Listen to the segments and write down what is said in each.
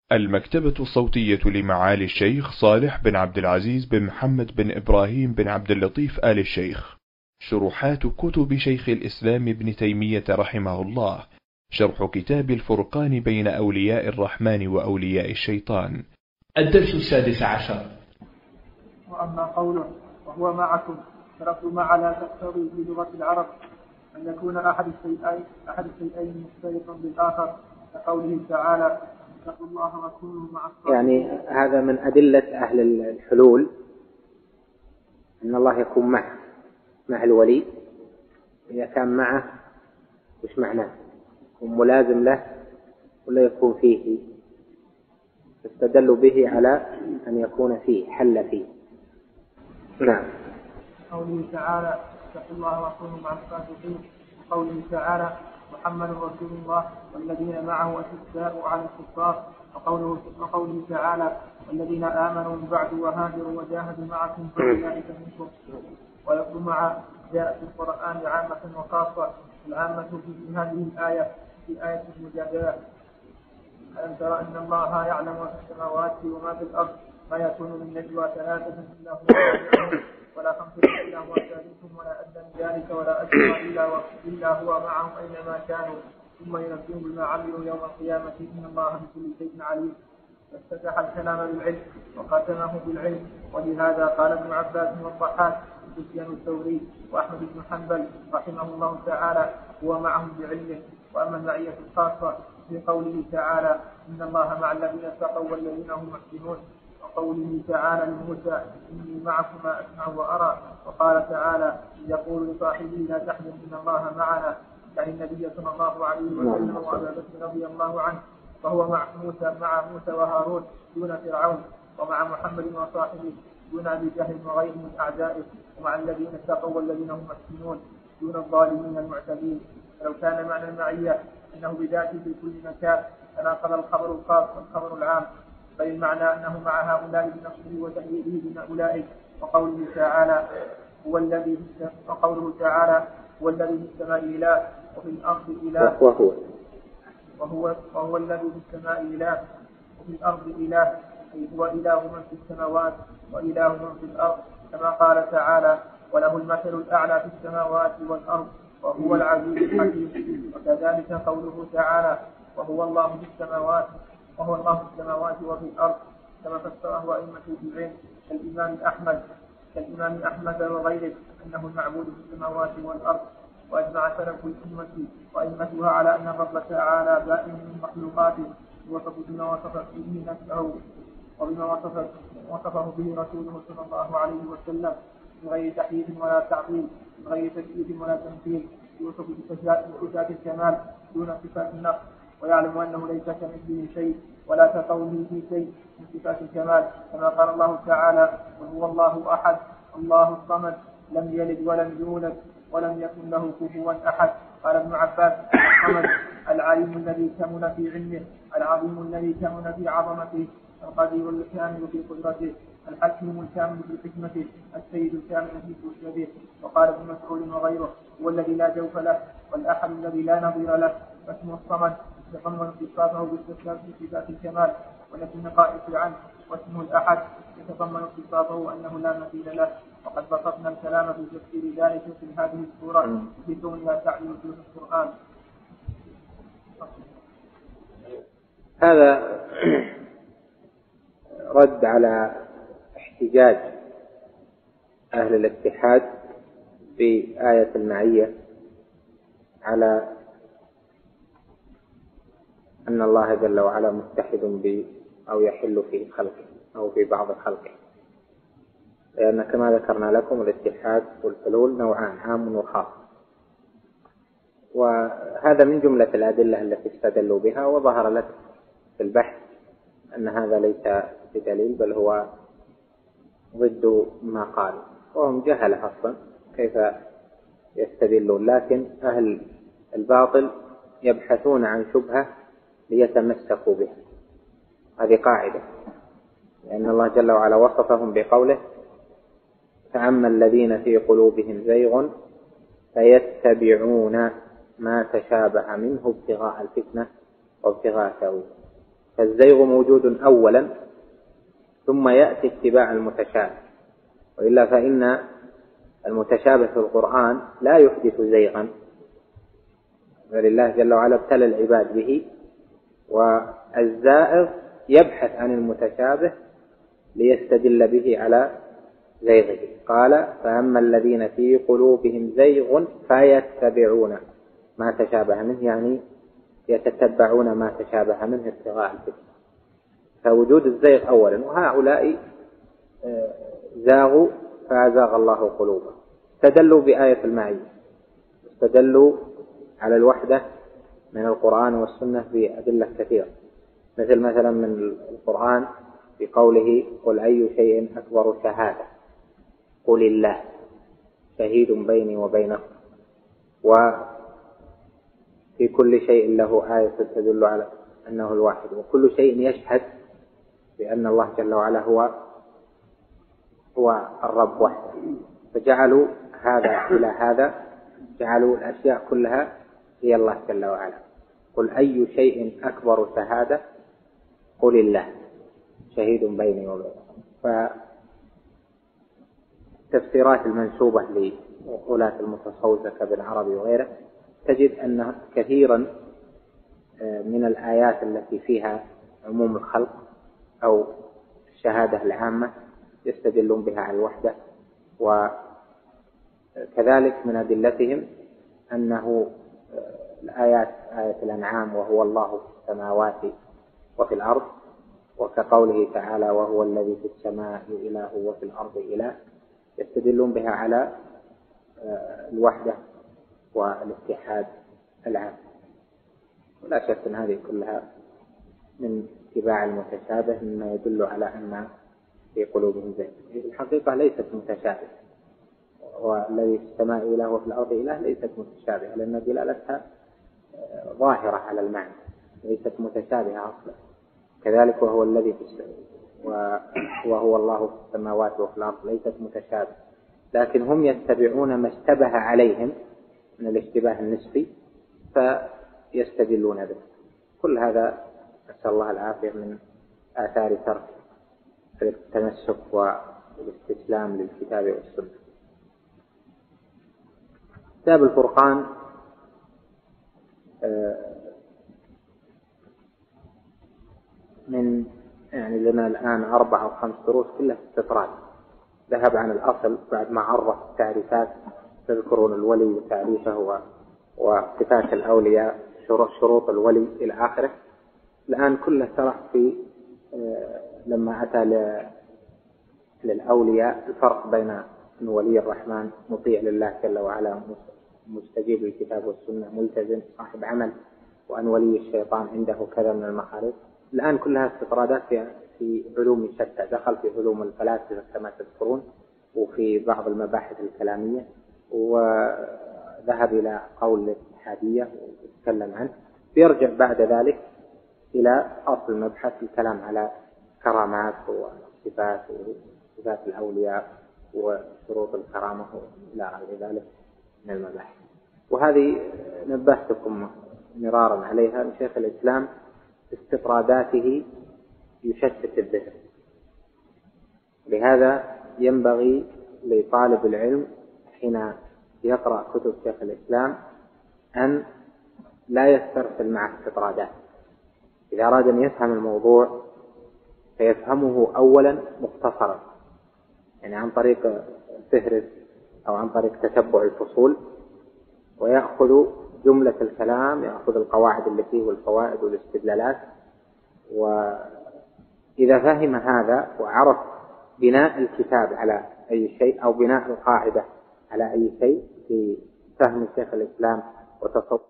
المكتبة الصوتية لمعالي الشيخ صالح بن عبد العزيز بن محمد بن إبراهيم بن عبد اللطيف آل الشيخ. شروحات كتب شيخ الإسلام ابن تيمية رحمه الله. شرح كتاب الفرقان بين أولياء الرحمن وأولياء الشيطان. الدرس 16. وأما قوله وهو معكم، شرط مع لا تقتضي في لغة العرب أن يكون أحد الشيئين مختلطا بالآخر، كقوله تعالى اتقوا الله وكونوا مع الصادقين. يعني هذا من أدلة أهل الحلول أن الله يكون مع الولي. إذا كان معه وش معناه؟ يكون ملازم له ولا يكون فيه؟ استدلوا به على أن يكون فيه، حل فيه. نعم. قوله تعالى اتقوا الله وكونوا مع الصادقين، وقوله تعالى محمد رسول الله والذين معه أشداء على الكفار، وقوله تعالى والذين آمنوا من بعد وهاجروا وجاهدوا معكم فأولئك منكم. ويقول مع جاء في القرآن عامة وخاصة. العامة في هذه الآية في آية المجادلة. ألم ترى أن الله يعلم ما في السماوات وما في الأرض ما يكون من نجوى ثلاثة إلا هو رابعهم ولا خمسة إلا هو سادسهم ولا أدنى من ذلك ولا أكثر إلا هو معهم أينما كانوا ثم ينبئهم بما عملوا يوم القيامة إن الله بكل شيء عليم. فافتتح الكلام بالعلم وختمه بالعلم، ولهذا قال ابن عباس والضحاك وسفيان الثوري وأحمد بن حنبل رحمه الله تعالى هو معهم بعلمه. وأما المعية الخاصة في قوله تعالى إن الله مع الذين اتقوا والذين هم محسنون، وقوله تعالى لموسى إني معكما أسمع وأرى، وقال تعالى يقول لصاحبه لا تحزن إن الله معنا، يعني النبي صلى الله عليه وسلم وأبا بكر رضي الله عنه، فهو مع موسى وهارون دون فرعون، ومع محمد وصاحبه دون أبي جهل وغيره من أعدائه، ومع الذين اتقوا والذين هم محسنون دون الظالمين المعتدين. فلو كان معنى المعية أنه بذاته في كل مكان تناقض الخبر الخاص والخبر العام، بل المعنى أنه مع هؤلاء بنصره وتأييده دون أولئك. وقوله تعالى هو الذي في السماء إله وفي الأرض إله وهو الذي في السماء إله وفي الأرض إله، أي هو إله من في السماوات وإله من في الأرض، كما قال تعالى وله المثل الأعلى في السماوات والأرض وهو العزيز الحكيم. وكذلك قوله تعالى وهو الله في السماوات وفي الأرض، كما فسره أئمة العلم كالإمام أحمد وغيره أنه المعبود في السماوات والأرض. وأجمع سلف الأمة وأئمتها على أن الرب تعالى بائن من مخلوقاته يوصف بما وصف به نفسه وبما وصفه به رسوله صلى الله عليه وسلم من غير تحييد ولا تعطيل، من غير تكييف ولا تمثيل، يوصف بصفات الكمال دون صفات النقص، ويعلم أنه ليس كمثله شيء ولا كقوله في شيء من صفات الكمال، كما قال الله تعالى وهو الله أحد الله الصمد لم يلد ولم يولد ولم يكن له كفوا أحد. قال ابن عباس الصمد العليم الذي كمن في علمه، العظيم الذي كمن في عظمته، القدير الكامل في قدرته، الحكيم الكامل في حكمته، السيد الكامل في سؤدده. وقال ابن مسعود وغيره هو الذي لا جوف له والأحد الذي لا نظير له. فاسمه الصمد يتضمن اتصافه بصفات الكمال ونفي النقائص عنه، واسمه الأحد يتضمن اتصافه أنه لا مثيل له. وقد بسطنا الكلام في تفسير ذلك في هذه السورة في كونها تعليم في القرآن. هذا رد على احتجاج أهل الاتحاد بآية المعية على أن الله جل وعلا متحد أو يحل في خلقه أو في بعض خلقه، لأن كما ذكرنا لكم الاتحاد والحلول نوعان عام وخاص، وهذا من جملة الأدلة التي استدلوا بها. وظهر لك في البحث أن هذا ليس بدليل بل هو ضد ما قال، وهم جهلة أصلا كيف يستدلون. لكن أهل الباطل يبحثون عن شبهة ليتمسكوا بها، هذه قاعدة، لأن الله جل وعلا وصفهم بقوله فأما الذين في قلوبهم زيغ فيتبعون ما تشابه منه ابتغاء الفتنة وابتغاء تأويله. فالزيغ موجود أولا ثم يأتي اتباع المتشابه، وإلا فإن المتشابه في القرآن لا يحدث زيغا، ولله جل وعلا ابتلى العباد به، والزائغ يبحث عن المتشابه ليستدل به على زيغه. قال فأما الذين في قلوبهم زيغ فيتبعون ما تشابه منه، يعني يتتبعون ما تشابه منه ابتغاء الفتنة. فوجود الزيغ أولا، وهؤلاء زاغوا فأزاغ الله قلوبهم. استدلوا بآية المعية، استدلوا على الوحدة من القرآن والسنة بأدلة كثيرة، مثلا من القرآن بقوله قل أي شيء أكبر شهادة قل الله شهيد بيني وبينكم، وفي كل شيء له آية تدل على أنه الواحد، وكل شيء يشهد بأن الله جل وعلا هو الرب وحده. فجعلوا هذا إلى هذا، جعلوا الأشياء كلها هي الله جل وعلا. قل أي شيء أكبر شهادة قل الله شهيد بيني وبينكم. فتفسيرات المنسوبة لغلاة المتصوفة كابن عربي وغيره تجد أن كثيرا من الآيات التي فيها عموم الخلق أو الشهادة العامة يستدلون بها على الوحدة. وكذلك من أدلتهم أنه الآيات آية الأنعام وهو الله في السماوات وفي الأرض، وكقوله تعالى وهو الذي في السماء إله وفي الأرض إله، يستدلون بها على الوحدة والاتحاد العام. ولا شك أن هذه كلها من اتباع المتشابه مما يدل على أن في قلوبهم زيغ. في الحقيقة ليست متشابه، والذي في السماء إله وفي الأرض إله ليست متشابهة، لأن دلالتها ظاهرة على المعنى، ليست متشابهة أصلا. كذلك وهو الذي في السماء وهو الله في السماوات وفي الأرض ليست متشابهة، لكن هم يتبعون ما اشتبه عليهم من الاشتباه النسبي فيستدلون به. كل هذا نسأل الله العافية من آثار ترك التمسك والاستسلام للكتاب والسنة. كتاب الفرقان من لنا الآن 4 أو 5 دروس كلها استطراد، ذهب عن الأصل بعد ما عرف التعريفات، تذكرون الولي وتعريفه وصفات الأولياء شروط الولي إلى آخره. الآن كله شرح في لما أتى للأولياء الفرق بين أن ولي الرحمن مطيع لله جل وعلا مستجيب للكتاب والسنة ملتزم صاحب عمل، وأن ولي الشيطان عنده كذا من المخالف. الآن كلها استطرادات في علوم شتى، دخل في علوم الفلاسفة كما تذكرون، وفي بعض المباحث الكلامية، وذهب إلى قول الاتحادية ويتكلم عنه. بيرجع بعد ذلك إلى أصل المبحث الكلام على كرامات وصفات وصفات الأولياء وشروط الكرامة إلى غير ذلك من المباحث. وهذه نبهتكم مرارا عليها أن شيخ الإسلام استطراداته يشتت الذهن، لهذا ينبغي لطالب العلم حين يقرأ كتب شيخ الإسلام أن لا يسترسل مع استطرادات. إذا أراد أن يفهم الموضوع فيفهمه أولا مختصرا، يعني عن طريق الفهرس أو عن طريق تتبع الفصول، ويأخذ جملة الكلام، يأخذ القواعد اللي فيه والفوائد والاستدلالات. وإذا فهم هذا وعرف بناء الكتاب على أي شيء أو بناء القاعدة على أي شيء في فهم شيخ الإسلام وتصور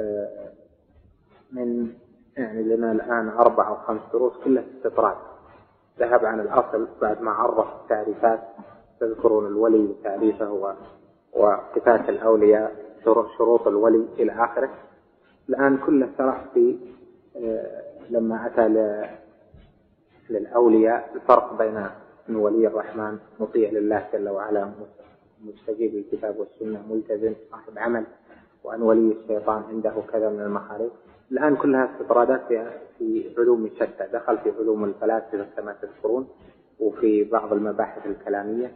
من لنا الآن 4 أو 5 دروس كلها استطراد، ذهب عن الأصل بعد ما عرف التعريفات، تذكرون الولي وتعريفه وصفات الأولياء شروط الولي إلى آخره. الآن كله شرح في لما أتى للأولياء الفرق بين أن ولي الرحمن مطيع لله جل وعلا مستجيب للكتاب والسنة ملتزم صاحب عمل، وأن ولي الشيطان عنده كذا من المخالف. الآن كلها استطرادات في علوم شتى، دخل في علوم الفلاسفة كما تذكرون، وفي بعض المباحث الكلامية،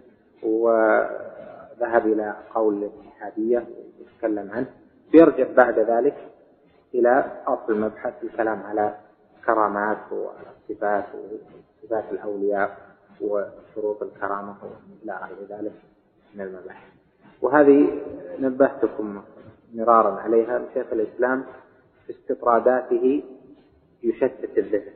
وذهب إلى قول الاتحادية ويتكلم عنه، ويرجع بعد ذلك إلى أصل المبحث الكلام على كرامات وصفات وصفات الأولياء وشروط الكرامة إلى غير ذلك من المباحث. وهذه نبهتكم مرارا عليها. شيخ الإسلام في استطراداته يشتت الذهن،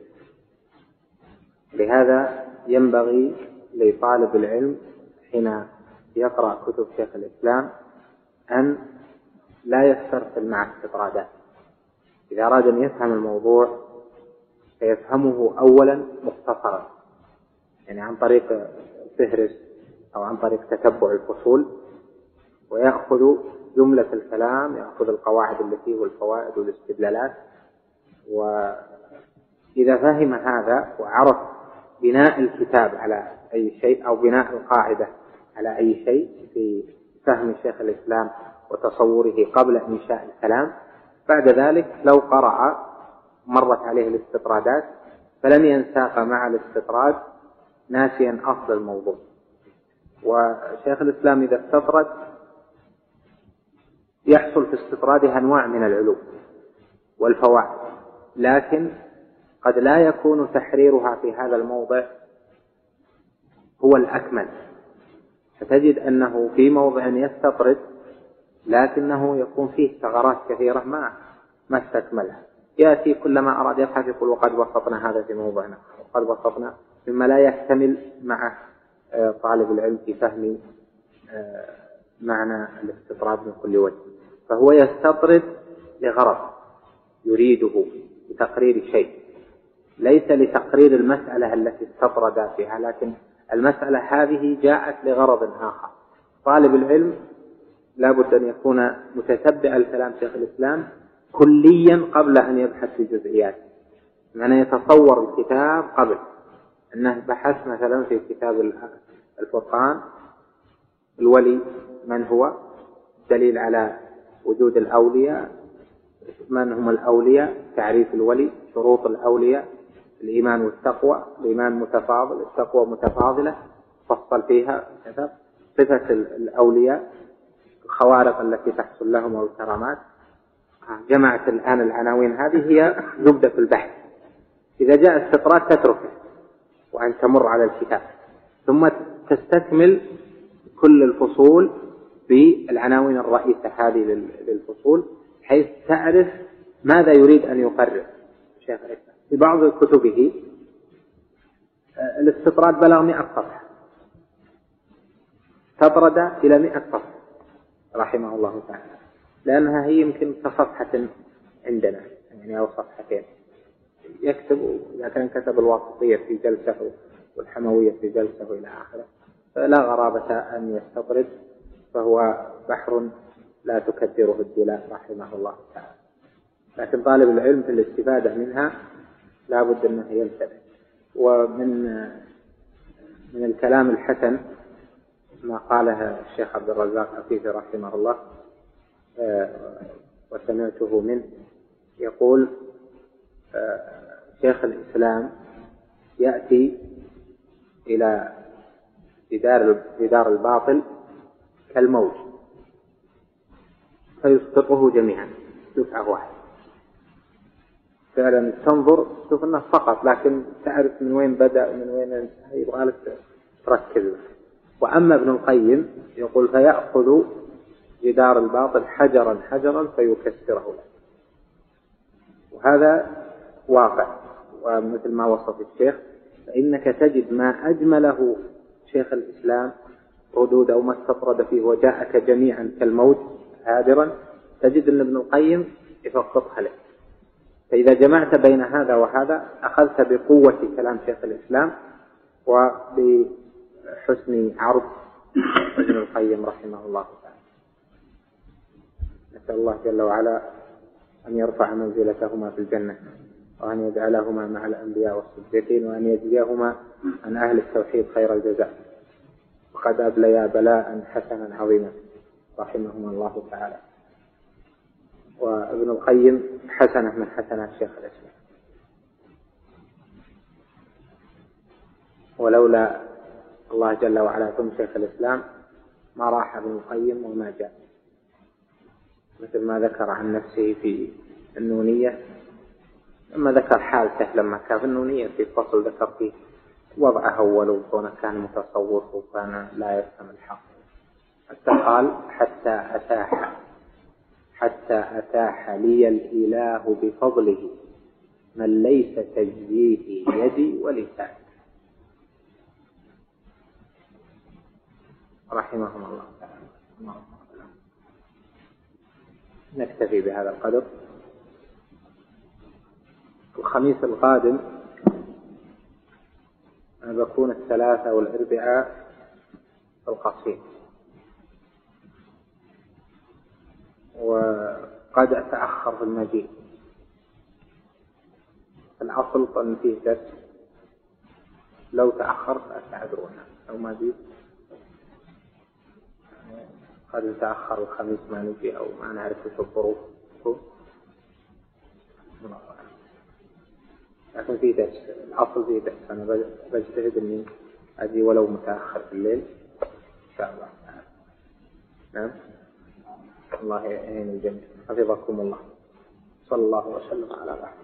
لهذا ينبغي لطالب العلم حين يقرأ كتب شيخ الإسلام أن لا يسترسل مع استطرادات. إذا أراد أن يفهم الموضوع فيفهمه أولا مختصرا، يعني عن طريق فهرس أو عن طريق تتبع الفصول، ويأخذ جملة الكلام، يأخذ القواعد التي والفوائد والاستدلالات. وإذا فهم هذا وعرف بناء الكتاب على أي شيء أو بناء القاعدة على أي شيء في فهم شيخ الإسلام وتصوره قبل إنشاء الكلام، بعد ذلك لو قرأ مرت عليه الاستطرادات فلن ينساق مع الاستطراد ناسيا أصل الموضوع. وشيخ الإسلام إذا استطرد يحصل في استطراده أنواع من العلوم والفوائد، لكن قد لا يكون تحريرها في هذا الموضع هو الأكمل، فتجد أنه في موضع يستطرد لكنه يكون فيه ثغرات كثيرة ما استكملها. يأتي كلما أراد يبحث يقول وقد بسطنا هذا في موضعنا، وقد بسطنا، مما لا يكتمل مع طالب العلم في فهم معنى الاستطراد من كل وجه. فهو يستطرد لغرض يريده لتقرير شيء، ليس لتقرير المسألة التي استطرد فيها، لكن المسألة هذه جاءت لغرض آخر. طالب العلم لا بد أن يكون متتبع الكلام شيخ الإسلام كليا قبل أن يبحث في جزئيات، يعني يتصور الكتاب قبل أنه بحث مثلا في كتاب الفرقان الولي من هو، دليل على وجود الأولياء، من هم الأولياء، تعريف الولي، شروط الأولياء، الإيمان والتقوى، الإيمان متفاضل، التقوى متفاضلة، فصل فيها كتاب، صفة الأولياء، الخوارق التي تحصل لهم والكرامات. جمعت الآن العناوين هذه هي زبدة البحث. إذا جاء استطراد تتركه وأن تمر على الكتاب، ثم تستكمل كل الفصول بالعناوين الرئيسة هذه للفصول، حيث تعرف ماذا يريد أن يقرر شيخ الإسلام. في بعض كتبه الاستطراد بلغ 100 صفحة، تطرد إلى 100 صفحة رحمه الله تعالى، لأنها هي يمكن كصفحة عندنا يعني أو صفحتين. يكتب إذا كان كتب الواسطية في جلسة والحموية في جلسة إلى آخره، فلا غرابة أن يستطرد، فهو بحر لا تكدره الدلاء رحمه الله تعالى. لكن طالب العلم في الاستفادة منها لا بد أنه ينتبه. ومن الكلام الحسن ما قاله الشيخ عبد الرزاق عفيفي رحمه الله وسمعته منه، يقول شيخ الإسلام يأتي إلى جدار الباطل كالموج فيسقطه جميعا دفعة واحدة. فعلا تنظر تشوف أنه فقط، لكن تعرف من وين بدأ من وين انتهى، يبغى لك تركز. وأما ابن القيم يقول فيأخذ جدار الباطل حجرا حجرا فيكسره له. وهذا واقع، ومثل ما وصف الشيخ، فإنك تجد ما أجمله شيخ الإسلام ردود أو ما استطرد فيه وجاءك جميعا كالموت هادرا، تجد أن ابن القيم يفقطها لك. فإذا جمعت بين هذا وهذا أخذت بقوة كلام شيخ الإسلام وبحسن عرض ابن القيم رحمه الله تعالى. نسأل الله جل وعلا أن يرفع منزلتهما في الجنة، وأن يجعلهما مع الأنبياء والصديقين، وأن يجزيهما عن أهل التوحيد خير الجزاء، وقد أبليا بلاء حسنا عظيما رحمهما الله تعالى. وابن القيم حسنة من حسنات شيخ الإسلام، ولولا الله جل وعلا ثم شيخ الإسلام ما راح ابن القيم وما جاء، مثل ما ذكر عن نفسه في النونية لما ذكر حالته لما كان في النونية في فصل ذكر فيه وضعه أول وكونه كان متصوف وكان لا يفهم الحق، حتى قال حتى أتاح لي الإله بفضله من ليس تجزيه يدي ولساني، رحمهم الله تعالى. نكتفي بهذا القدر. الخميس القادم أنا بكون الثلاثاء والأربعاء في القصيم، وقد أتأخر في المجيء. الأصل أن فيه درس، لو تأخرت أتعذرونا، لو ما جيت قد نتأخر الخميس ما نجي أو ما نعرف شو الظروف، لكن في درس، الأصل في درس. أنا بجتهد إني أجي ولو متأخر في الليل إن شاء الله. نعم، الله يعين الجميع، حفظكم الله. صلى الله وسلم على رحمة